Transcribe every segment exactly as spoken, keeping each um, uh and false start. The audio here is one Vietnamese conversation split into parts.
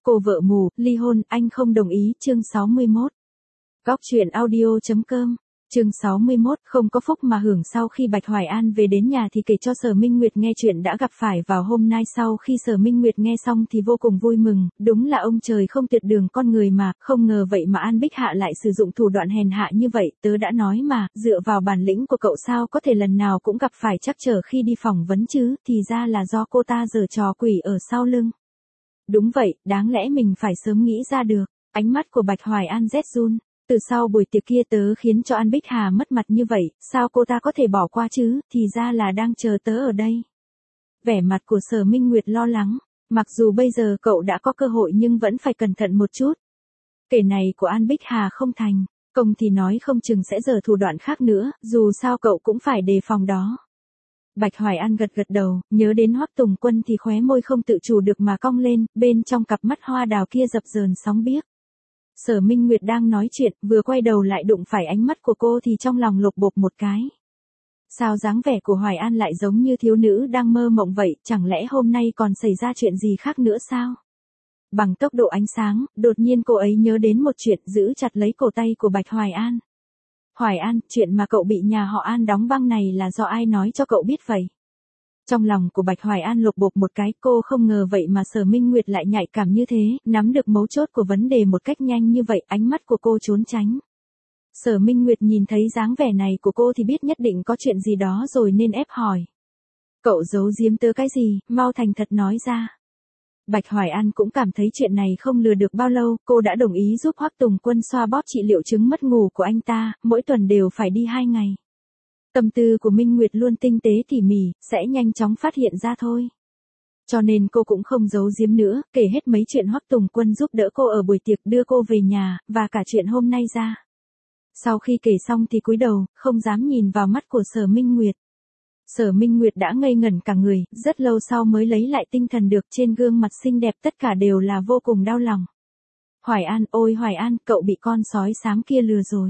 cô vợ mù, ly hôn, anh không đồng ý, chương sáu mươi mốt. Góc truyện audio.com, chương sáu mươi mốt, không có phúc mà hưởng. Sau khi Bạch Hoài An về đến nhà thì kể cho Sở Minh Nguyệt nghe chuyện đã gặp phải vào hôm nay. Sau khi Sở Minh Nguyệt nghe xong thì vô cùng vui mừng, đúng là ông trời không tuyệt đường con người mà, không ngờ vậy mà An Bích Hạ lại sử dụng thủ đoạn hèn hạ như vậy. Tớ đã nói mà, dựa vào bản lĩnh của cậu sao có thể lần nào cũng gặp phải trắc trở khi đi phỏng vấn chứ, thì ra là do cô ta giở trò quỷ ở sau lưng. Đúng vậy, đáng lẽ mình phải sớm nghĩ ra được. Ánh mắt của Bạch Hoài An rét run. Từ sau buổi tiệc kia tớ khiến cho An Bích Hà mất mặt như vậy, sao cô ta có thể bỏ qua chứ, thì ra là đang chờ tớ ở đây. Vẻ mặt của Sở Minh Nguyệt lo lắng, mặc dù bây giờ cậu đã có cơ hội nhưng vẫn phải cẩn thận một chút. Kể này của An Bích Hà không thành, công thì nói không chừng sẽ giở thủ đoạn khác nữa, dù sao cậu cũng phải đề phòng đó. Bạch Hoài An gật gật đầu, nhớ đến Hoắc Tùng Quân thì khóe môi không tự chủ được mà cong lên, bên trong cặp mắt hoa đào kia dập dờn sóng biếc. Sở Minh Nguyệt đang nói chuyện, vừa quay đầu lại đụng phải ánh mắt của cô thì trong lòng lột bột một cái. Sao dáng vẻ của Hoài An lại giống như thiếu nữ đang mơ mộng vậy, chẳng lẽ hôm nay còn xảy ra chuyện gì khác nữa sao? Bằng tốc độ ánh sáng, đột nhiên cô ấy nhớ đến một chuyện, giữ chặt lấy cổ tay của Bạch Hoài An. Hoài An, chuyện mà cậu bị nhà họ An đóng băng này là do ai nói cho cậu biết vậy? Trong lòng của Bạch Hoài An lột bột một cái, cô không ngờ vậy mà Sở Minh Nguyệt lại nhạy cảm như thế, nắm được mấu chốt của vấn đề một cách nhanh như vậy, ánh mắt của cô trốn tránh. Sở Minh Nguyệt nhìn thấy dáng vẻ này của cô thì biết nhất định có chuyện gì đó rồi nên ép hỏi. Cậu giấu giếm tớ cái gì, mau thành thật nói ra. Bạch Hoài An cũng cảm thấy chuyện này không lừa được bao lâu, cô đã đồng ý giúp Hoắc Tùng Quân xoa bóp trị liệu chứng mất ngủ của anh ta, mỗi tuần đều phải đi hai ngày. Tâm tư của Minh Nguyệt luôn tinh tế tỉ mỉ, sẽ nhanh chóng phát hiện ra thôi. Cho nên cô cũng không giấu giếm nữa, kể hết mấy chuyện Hoắc Tùng Quân giúp đỡ cô ở buổi tiệc đưa cô về nhà, và cả chuyện hôm nay ra. Sau khi kể xong thì cúi đầu, không dám nhìn vào mắt của Sở Minh Nguyệt. Sở Minh Nguyệt đã ngây ngẩn cả người, rất lâu sau mới lấy lại tinh thần được, trên gương mặt xinh đẹp tất cả đều là vô cùng đau lòng. Hoài An, ôi Hoài An, cậu bị con sói xám kia lừa rồi.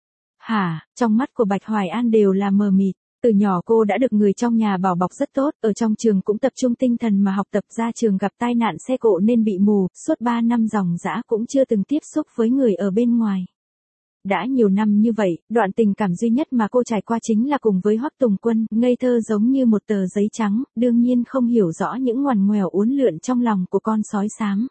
Hả, trong mắt của Bạch Hoài An đều là mờ mịt, từ nhỏ cô đã được người trong nhà bảo bọc rất tốt, ở trong trường cũng tập trung tinh thần mà học tập, ra trường gặp tai nạn xe cộ nên bị mù, suốt ba năm ròng rã cũng chưa từng tiếp xúc với người ở bên ngoài. Đã nhiều năm như vậy, đoạn tình cảm duy nhất mà cô trải qua chính là cùng với Hoắc Tùng Quân, ngây thơ giống như một tờ giấy trắng, đương nhiên không hiểu rõ những ngoằn ngoèo uốn lượn trong lòng của con sói xám.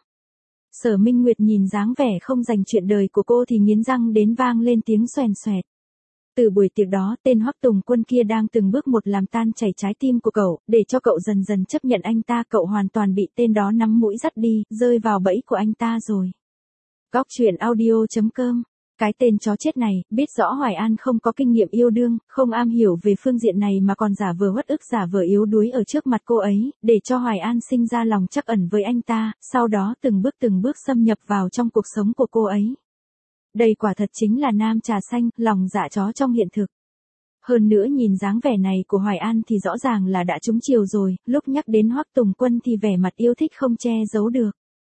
Sở Minh Nguyệt nhìn dáng vẻ không dành chuyện đời của cô thì nghiến răng đến vang lên tiếng xoèn xoẹt. Từ buổi tiệc đó, tên Hoắc Tùng Quân kia đang từng bước một làm tan chảy trái tim của cậu, để cho cậu dần dần chấp nhận anh ta, cậu hoàn toàn bị tên đó nắm mũi dắt đi, rơi vào bẫy của anh ta rồi. Góc truyện audio.com. Cái tên chó chết này, biết rõ Hoài An không có kinh nghiệm yêu đương, không am hiểu về phương diện này mà còn giả vờ uất ức, giả vờ yếu đuối ở trước mặt cô ấy, để cho Hoài An sinh ra lòng trắc ẩn với anh ta, sau đó từng bước từng bước xâm nhập vào trong cuộc sống của cô ấy. Đây quả thật chính là nam trà xanh, lòng dạ chó trong hiện thực. Hơn nữa nhìn dáng vẻ này của Hoài An thì rõ ràng là đã trúng chiều rồi, lúc nhắc đến Hoắc Tùng Quân thì vẻ mặt yêu thích không che giấu được.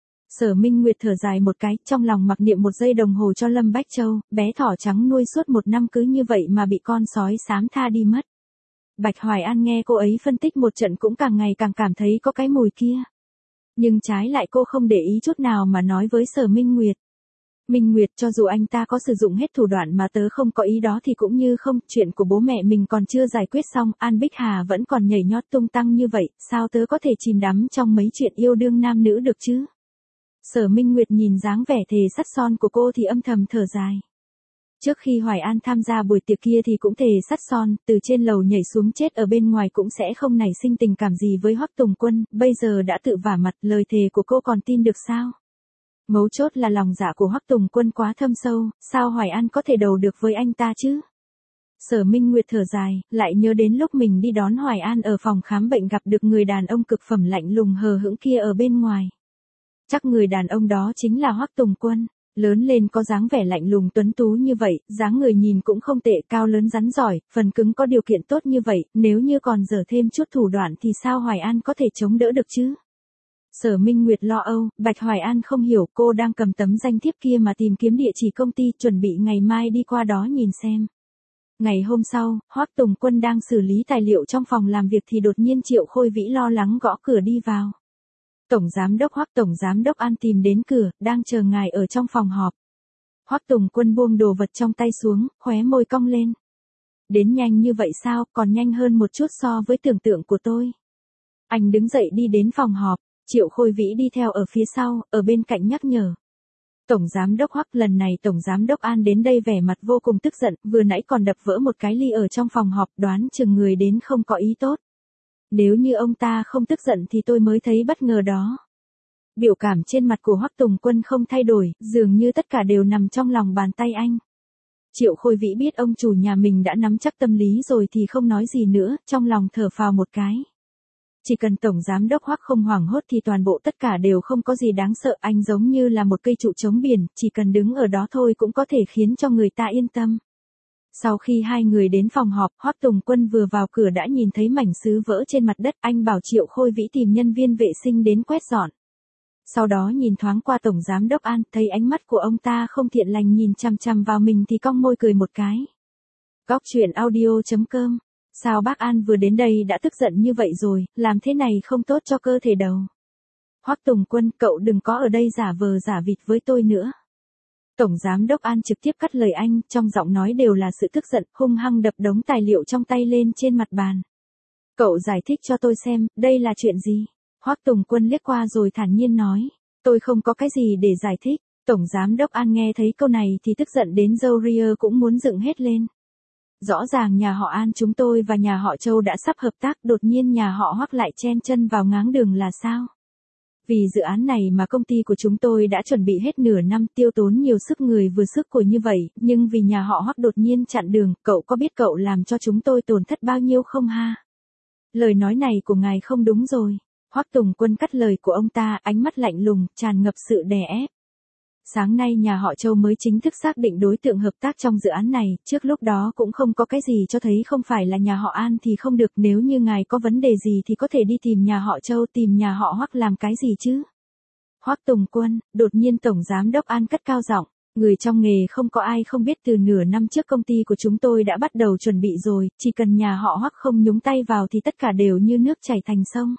Sở Minh Nguyệt thở dài một cái, trong lòng mặc niệm một giây đồng hồ cho Lâm Bách Châu, bé thỏ trắng nuôi suốt một năm cứ như vậy mà bị con sói xám tha đi mất. Bạch Hoài An nghe cô ấy phân tích một trận cũng càng ngày càng cảm thấy có cái mùi kia. Nhưng trái lại cô không để ý chút nào mà nói với Sở Minh Nguyệt. Minh Nguyệt, cho dù anh ta có sử dụng hết thủ đoạn mà tớ không có ý đó thì cũng như không, chuyện của bố mẹ mình còn chưa giải quyết xong, An Bích Hà vẫn còn nhảy nhót tung tăng như vậy, sao tớ có thể chìm đắm trong mấy chuyện yêu đương nam nữ được chứ? Sở Minh Nguyệt nhìn dáng vẻ thề sắt son của cô thì âm thầm thở dài. Trước khi Hoài An tham gia buổi tiệc kia thì cũng thề sắt son, từ trên lầu nhảy xuống chết ở bên ngoài cũng sẽ không nảy sinh tình cảm gì với Hoắc Tùng Quân, bây giờ đã tự vả mặt, lời thề của cô còn tin được sao? Mấu chốt là lòng dạ của Hoắc Tùng Quân quá thâm sâu, sao Hoài An có thể đầu được với anh ta chứ? Sở Minh Nguyệt thở dài, lại nhớ đến lúc mình đi đón Hoài An ở phòng khám bệnh gặp được người đàn ông cực phẩm lạnh lùng hờ hững kia ở bên ngoài. Chắc người đàn ông đó chính là Hoắc Tùng Quân, lớn lên có dáng vẻ lạnh lùng tuấn tú như vậy, dáng người nhìn cũng không tệ, cao lớn rắn giỏi, phần cứng có điều kiện tốt như vậy, nếu như còn dở thêm chút thủ đoạn thì sao Hoài An có thể chống đỡ được chứ? Sở Minh Nguyệt lo âu, Bạch Hoài An không hiểu, cô đang cầm tấm danh thiếp kia mà tìm kiếm địa chỉ công ty, chuẩn bị ngày mai đi qua đó nhìn xem. Ngày hôm sau, Hoắc Tùng Quân đang xử lý tài liệu trong phòng làm việc thì đột nhiên Triệu Khôi Vĩ lo lắng gõ cửa đi vào. Tổng giám đốc Hoắc, tổng giám đốc An tìm đến cửa, đang chờ ngài ở trong phòng họp. Hoắc Tùng Quân buông đồ vật trong tay xuống, khóe môi cong lên. Đến nhanh như vậy sao, còn nhanh hơn một chút so với tưởng tượng của tôi. Anh đứng dậy đi đến phòng họp, Triệu Khôi Vĩ đi theo ở phía sau, ở bên cạnh nhắc nhở. Tổng giám đốc Hoắc, lần này tổng giám đốc An đến đây vẻ mặt vô cùng tức giận, vừa nãy còn đập vỡ một cái ly ở trong phòng họp, đoán chừng người đến không có ý tốt. Nếu như ông ta không tức giận thì tôi mới thấy bất ngờ đó. Biểu cảm trên mặt của Hoắc Tùng Quân không thay đổi, dường như tất cả đều nằm trong lòng bàn tay anh. Triệu Khôi Vĩ biết ông chủ nhà mình đã nắm chắc tâm lý rồi thì không nói gì nữa, trong lòng thở phào một cái. Chỉ cần tổng giám đốc Hoắc không hoảng hốt thì toàn bộ tất cả đều không có gì đáng sợ, anh giống như là một cây trụ chống biển, chỉ cần đứng ở đó thôi cũng có thể khiến cho người ta yên tâm. Sau khi hai người đến phòng họp, Hoắc Tùng Quân vừa vào cửa đã nhìn thấy mảnh sứ vỡ trên mặt đất, anh bảo Triệu Khôi Vĩ tìm nhân viên vệ sinh đến quét dọn. Sau đó nhìn thoáng qua tổng giám đốc An, thấy ánh mắt của ông ta không thiện lành nhìn chằm chằm vào mình thì cong môi cười một cái. Góc truyện audio chấm com. Sao bác An vừa đến đây đã tức giận như vậy rồi, làm thế này không tốt cho cơ thể đâu. Hoắc Tùng Quân, cậu đừng có ở đây giả vờ giả vịt với tôi nữa. Tổng giám đốc An trực tiếp cắt lời anh, trong giọng nói đều là sự tức giận, hung hăng đập đống tài liệu trong tay lên trên mặt bàn. Cậu giải thích cho tôi xem, đây là chuyện gì? Hoắc Tùng Quân liếc qua rồi thản nhiên nói, tôi không có cái gì để giải thích. Tổng giám đốc An nghe thấy câu này thì tức giận đến râu ria cũng muốn dựng hết lên. Rõ ràng nhà họ An chúng tôi và nhà họ Châu đã sắp hợp tác, đột nhiên nhà họ Hoắc lại chen chân vào ngáng đường là sao? Vì dự án này mà công ty của chúng tôi đã chuẩn bị hết nửa năm, tiêu tốn nhiều sức người vừa sức của như vậy, nhưng vì nhà họ Hoắc đột nhiên chặn đường, cậu có biết cậu làm cho chúng tôi tổn thất bao nhiêu không ha? Lời nói này của ngài không đúng rồi. Hoắc Tùng Quân cắt lời của ông ta, ánh mắt lạnh lùng, tràn ngập sự đè ép. Sáng nay nhà họ Châu mới chính thức xác định đối tượng hợp tác trong dự án này, trước lúc đó cũng không có cái gì cho thấy không phải là nhà họ An thì không được, nếu như ngài có vấn đề gì thì có thể đi tìm nhà họ Châu, tìm nhà họ Hoắc làm cái gì chứ? Hoắc Tùng Quân, đột nhiên tổng giám đốc An cất cao giọng, người trong nghề không có ai không biết từ nửa năm trước công ty của chúng tôi đã bắt đầu chuẩn bị rồi, chỉ cần nhà họ Hoắc không nhúng tay vào thì tất cả đều như nước chảy thành sông.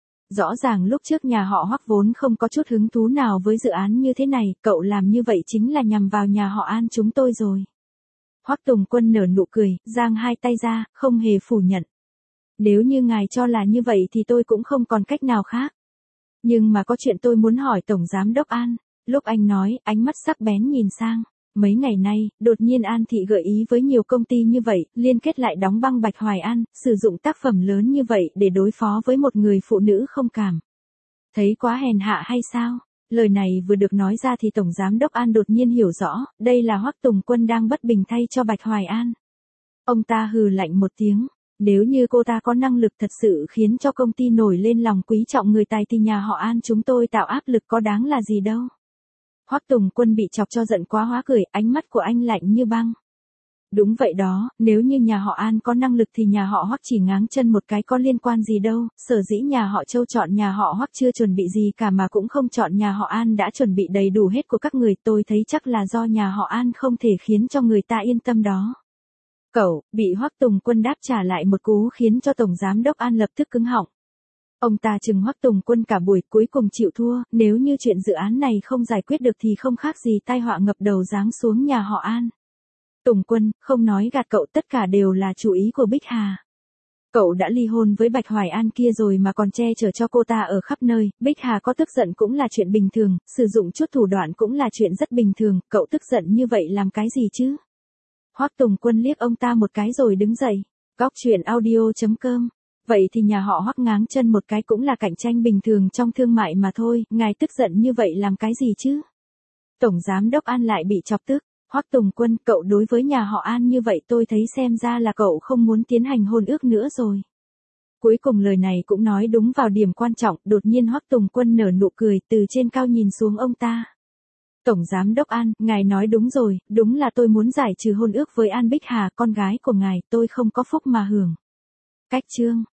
Rõ ràng lúc trước nhà họ Hoắc vốn không có chút hứng thú nào với dự án như thế này, cậu làm như vậy chính là nhằm vào nhà họ An chúng tôi rồi. Hoắc Tùng Quân nở nụ cười, giang hai tay ra, không hề phủ nhận. Nếu như ngài cho là như vậy thì tôi cũng không còn cách nào khác. Nhưng mà có chuyện tôi muốn hỏi tổng giám đốc An. Lúc anh nói, ánh mắt sắc bén nhìn sang. Mấy ngày nay, đột nhiên An Thị gợi ý với nhiều công ty như vậy, liên kết lại đóng băng Bạch Hoài An, sử dụng tác phẩm lớn như vậy để đối phó với một người phụ nữ không cảm. Thấy quá hèn hạ hay sao? Lời này vừa được nói ra thì Tổng Giám đốc An đột nhiên hiểu rõ, đây là Hoắc Tùng Quân đang bất bình thay cho Bạch Hoài An. Ông ta hừ lạnh một tiếng, nếu như cô ta có năng lực thật sự khiến cho công ty nổi lên lòng quý trọng người tài thì nhà họ An chúng tôi tạo áp lực có đáng là gì đâu. Hoắc Tùng Quân bị chọc cho giận quá hóa cười, ánh mắt của anh lạnh như băng. Đúng vậy đó, nếu như nhà họ An có năng lực thì nhà họ Hoắc chỉ ngáng chân một cái có liên quan gì đâu, sở dĩ nhà họ Châu chọn nhà họ Hoắc chưa chuẩn bị gì cả mà cũng không chọn nhà họ An đã chuẩn bị đầy đủ hết của các người, tôi thấy chắc là do nhà họ An không thể khiến cho người ta yên tâm đó. Cậu, bị Hoắc Tùng Quân đáp trả lại một cú khiến cho Tổng Giám đốc An lập tức cứng họng. Ông ta chừng Hoắc Tùng Quân cả buổi cuối cùng chịu thua, nếu như chuyện dự án này không giải quyết được thì không khác gì tai họa ngập đầu giáng xuống nhà họ An. Tùng Quân, không nói gạt cậu, tất cả đều là chủ ý của Bích Hà. Cậu đã ly hôn với Bạch Hoài An kia rồi mà còn che chở cho cô ta ở khắp nơi, Bích Hà có tức giận cũng là chuyện bình thường, sử dụng chút thủ đoạn cũng là chuyện rất bình thường, cậu tức giận như vậy làm cái gì chứ? Hoắc Tùng Quân liếc ông ta một cái rồi đứng dậy. Góc truyện audio chấm com. Vậy thì nhà họ Hoắc ngáng chân một cái cũng là cạnh tranh bình thường trong thương mại mà thôi, ngài tức giận như vậy làm cái gì chứ? Tổng Giám đốc An lại bị chọc tức. Hoắc Tùng Quân, cậu đối với nhà họ An như vậy tôi thấy xem ra là cậu không muốn tiến hành hôn ước nữa rồi. Cuối cùng lời này cũng nói đúng vào điểm quan trọng, đột nhiên Hoắc Tùng Quân nở nụ cười từ trên cao nhìn xuống ông ta. Tổng Giám đốc An, ngài nói đúng rồi, đúng là tôi muốn giải trừ hôn ước với An Bích Hà, con gái của ngài, tôi không có phúc mà hưởng. Cách chương.